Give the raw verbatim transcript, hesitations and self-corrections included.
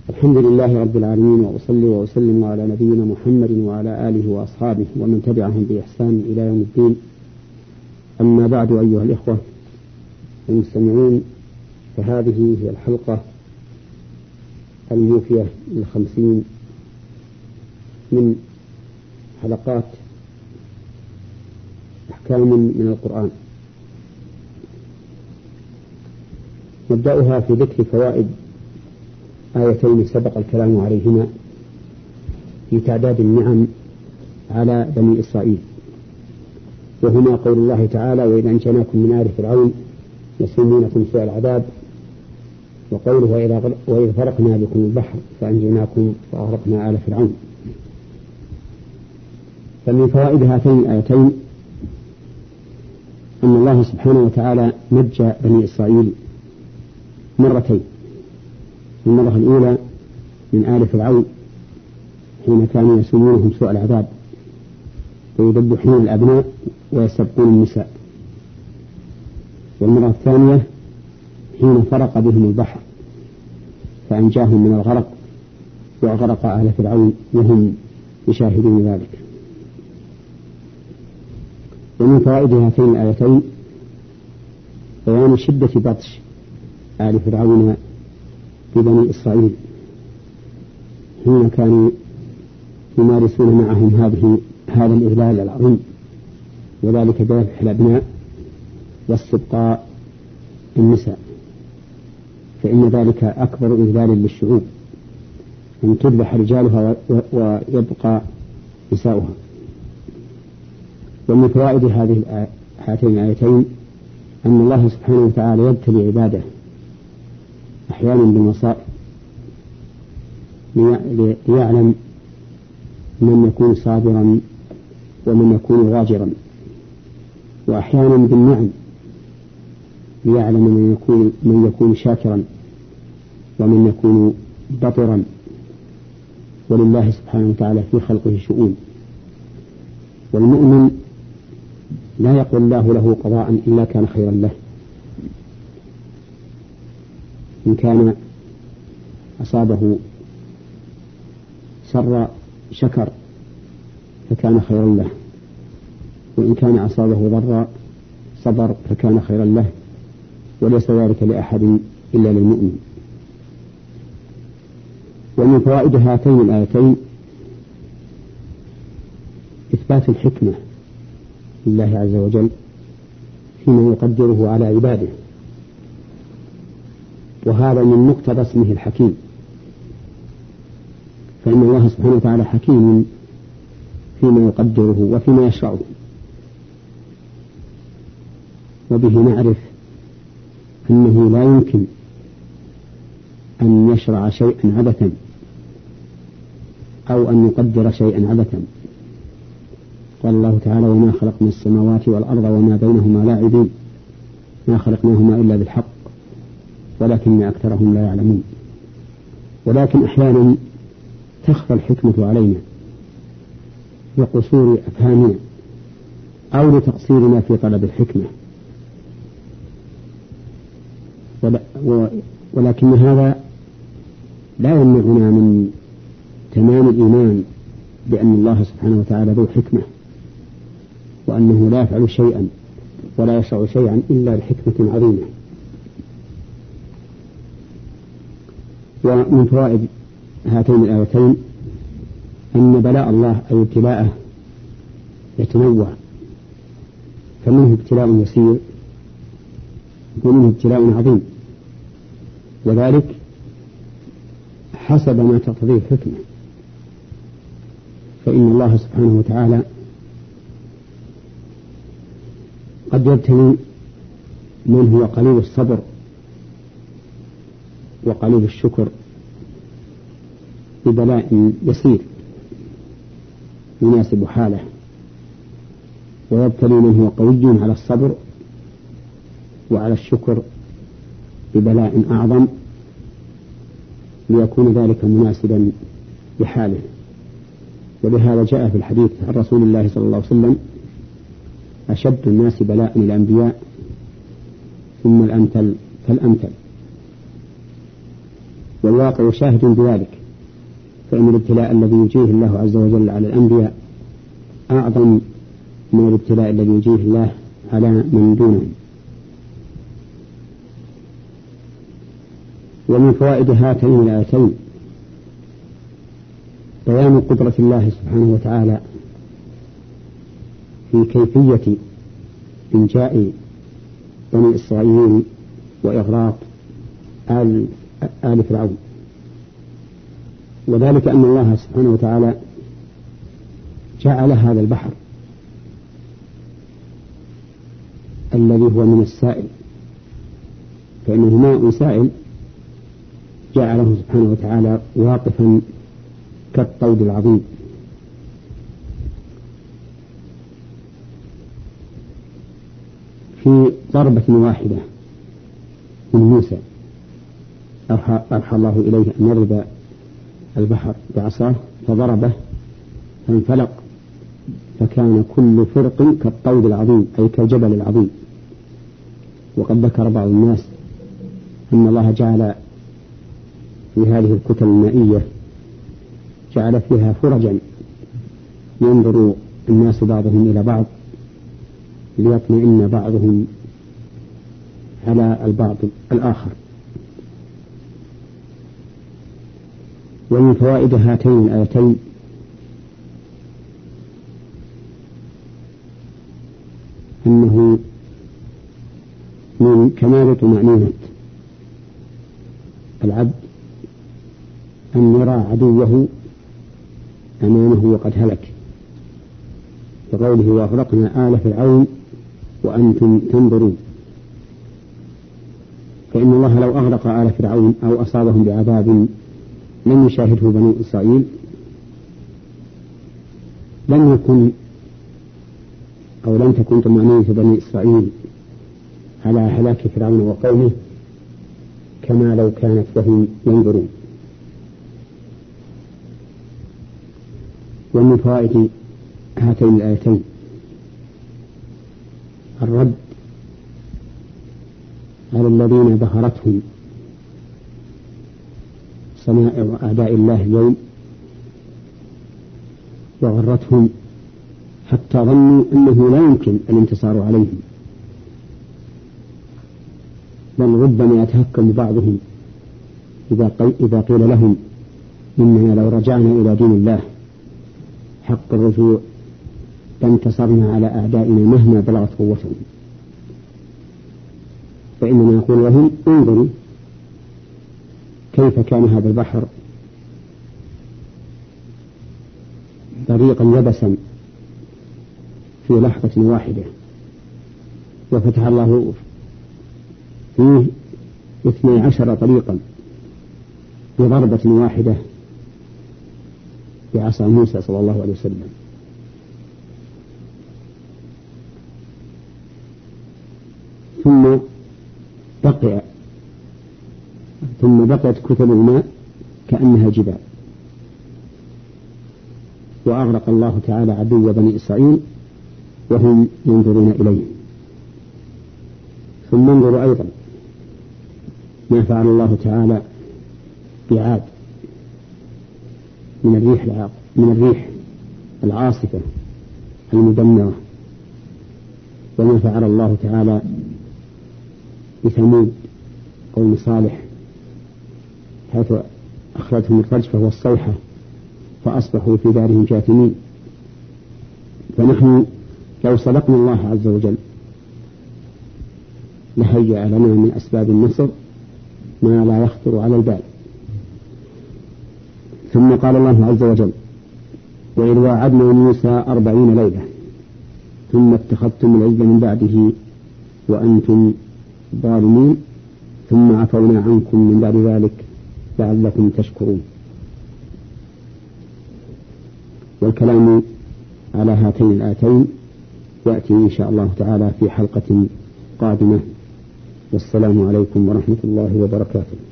الحمد لله رب العالمين، وأصلي وأسلم على نبينا محمد وعلى آله وأصحابه ومن تبعهم بإحسان إلى يوم الدين. أما بعد، أيها الإخوة المستمعون، فهذه هي الحلقة الموفية للخمسين من حلقات أحكام من القرآن. نبدأها في ذكر فوائد آيتين سبق الكلام عليهما في تعداد النعم على بني إسرائيل، وهما قول الله تعالى: وإذ أنجيناكم من آل فرعون يسومونكم سوء العذاب، وقوله: وإذ فرقنا بكم البحر فأنجيناكم وأغرقنا آل فرعون. فمن فوائد هاتين الآيتين أن الله سبحانه وتعالى نجى بني إسرائيل مرتين. المرة الأولى من آل فرعون حين كانوا يسومونهم سوء العذاب ويذبحون الأبناء ويستبقون النساء، والمرة الثانية حين فرق بهم البحر فأنجاهم من الغرق وأغرق آل فرعون وهم يشاهدون ذلك. ومن فوائد هاتين الآيتين بيان شدة بطش آل فرعون ببني إسرائيل حين كانوا يمارسون معهم هذه هذا الإذلال العظيم، وذلك بذبح الأبناء واستبقاء النساء، فإن ذلك أكبر إذلال للشعوب، أن تذبح رجالها ويبقى نساؤها. ومن فوائد هذه هاتين الآيتين أن الله سبحانه وتعالى يبتلي عباده أحيانا بالمصائب ليعلم من يكون صابرا ومن يكون غاجرا، وأحيانا بالنعم ليعلم من يكون, من يكون شاكرا ومن يكون بطرا. ولله سبحانه وتعالى في خلقه شؤون، والمؤمن لا يقول الله له قضاء إلا كان خيرا له. إن كان أصابه سر شكر فكان خيرا له، وإن كان أصابه ضر صبر فكان خيرا له، وليس ذلك لأحد إلا للمؤمن. ومن فوائد هاتين الآيتين إثبات الحكمة لله عز وجل فيما يقدره على عباده، وهذا من مقتضى اسمه الحكيم، فإن الله سبحانه وتعالى حكيم فيما يقدره وفيما يشرعه، وبه نعرف أنه لا يمكن أن يشرع شيئا عبثا أو أن يقدر شيئا عبثا. قال الله تعالى: وما خلقنا السماوات والأرض وما بينهما لاعبين ما خلقناهما إلا بالحق ولكن أكثرهم لا يعلمون. ولكن أحيانا تخفى الحكمة علينا لقصور أفهامنا أو لتقصيرنا في طلب الحكمة، ولكن هذا لا يمنعنا من تمام الإيمان بأن الله سبحانه وتعالى ذو حكمة، وأنه لا يفعل شيئا ولا يشرع شيئا إلا لحكمة عظيمة. ومن فوائد هاتين الآيتين أن بلاء الله أي ابتلاءه يتنوع، فمنه ابتلاء يسير ومنه ابتلاء عظيم، وذلك حسب ما تقتضيه الحكمة. فإن الله سبحانه وتعالى قد يبتلي من هو قليل الصبر وقليل الشكر ببلاء يسير يناسب حاله، ويبتلي من هو قوي على الصبر وعلى الشكر ببلاء أعظم ليكون ذلك مناسبا بحاله. ولهذا جاء في الحديث عن رسول الله صلى الله عليه وسلم: أشد الناس بلاء الأنبياء ثم الأمثل فالأمثل. والواقع شاهد بذلك، فإن الابتلاء الذي يجيه الله عز وجل على الأنبياء أعظم من الابتلاء الذي يجيه الله على من دونهم. ومن فوائد هاتين الآيتين بيان قدرة الله سبحانه وتعالى في كيفية إنجاء بني إسرائيل وإغراق آل, آل فرعون، وذلك أن الله سبحانه وتعالى جعل هذا البحر الذي هو من السائل، فإنه ماء سائل، جعله سبحانه وتعالى واقفا كالطود العظيم. في ضربة واحدة من موسى أوحى الله إليه أن يضرب البحر بعصاه فضربه فانفلق، فكان كل فرق كالطود العظيم أي كالجبل العظيم. وقد ذكر بعض الناس أن الله جعل في هذه الكتل المائية جعل فيها فرجا ينظر الناس بعضهم إلى بعض ليطمئن بعضهم على البعض الآخر. ومن فوائد هاتين الآيتين أنه من كمال طمأنينة العبد أن يرى عدوه أمامه وقد هلك، بقوله وأغرقنا آل فرعون وأنتم تنظرون. فإن الله لو أغرق آل فرعون أو أصابهم بعذاب لم يشاهده بني إسرائيل لم يكن أو لم تكن طمأنينة بني إسرائيل على هلاك فرعون وقومه كما لو كانت وهم ينظرون. ومن فوائد هاتين الآيتين الرد على الذين بهرتهم صنائع أعداء الله اليوم وغرتهم حتى ظنوا أنه لا يمكن الانتصار عليهم، بل ربما يتهكم بعضهم إذا قيل لهم إننا لو رجعنا إلى دين الله حق الرجوع لانتصرنا على أعدائنا مهما بلغت قوتهم. فإننا نقول لهم انظروا كيف كان هذا البحر طريقا يبسا في لحظة واحدة، وفتح الله فيه اثني عشر طريقا بضربة واحدة بعصا موسى صلى الله عليه وسلم. ثم بقي ثم بقيت كتل الماء كأنها جبال، وأغرق الله تعالى عدو بني إسرائيل وهم ينظرون إليه. ثم انظروا أيضا ما فعل الله تعالى بعاد من الريح العاق من الريح العاصفة المدمرة، وما فعل الله تعالى بثمود قوم صالح حيث أخرجهم الرجفة والصيحة فأصبحوا في دارهم جاثمين. فنحن لو صدقنا الله عز وجل لهيأ لنا من أسباب النصر ما لا يخطر على البال. ثم قال الله عز وجل وإذ واعدنا موسى أربعين ليلة ثم اتخذتم العجل من بعده وأنتم ظالمين ثم عفونا عنكم من بعد ذلك لعلكم تشكرون. والكلام على هاتين الآيتين يأتي إن شاء الله تعالى في حلقة قادمة، والسلام عليكم ورحمة الله وبركاته.